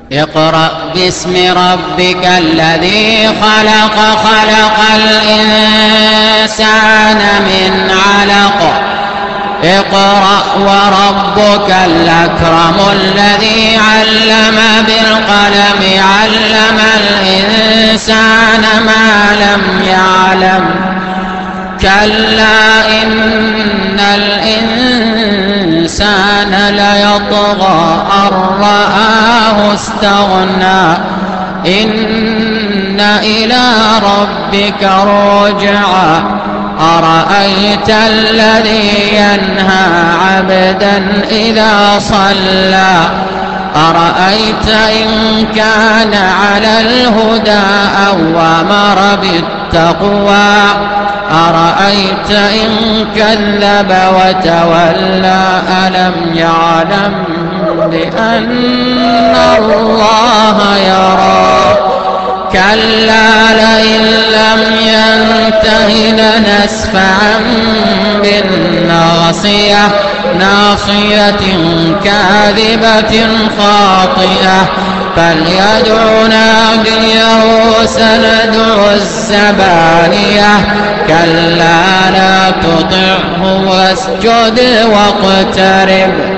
اقرأ باسم ربك الذي خلق خلق الإنسان من علق اقرأ وربك الأكرم الذي علم بالقلم علم الإنسان ما لم يعلم كلا إن الإنسان ليطغى أن رآه استغنى إن إلى ربك رجعا أرأيت الذي ينهى عبدا إذا صلى أرأيت إن كان على الهدى أو أمر بالتقوى أرأيت إن كذب وتولى ألم يعلم بأن الله يرى كلا لئن لم ينته لنسفعا بالناصية ناصية كاذبة خاطئة فليدع ناديه سندع الزبانية كلا لا تطعه واسجد واقترب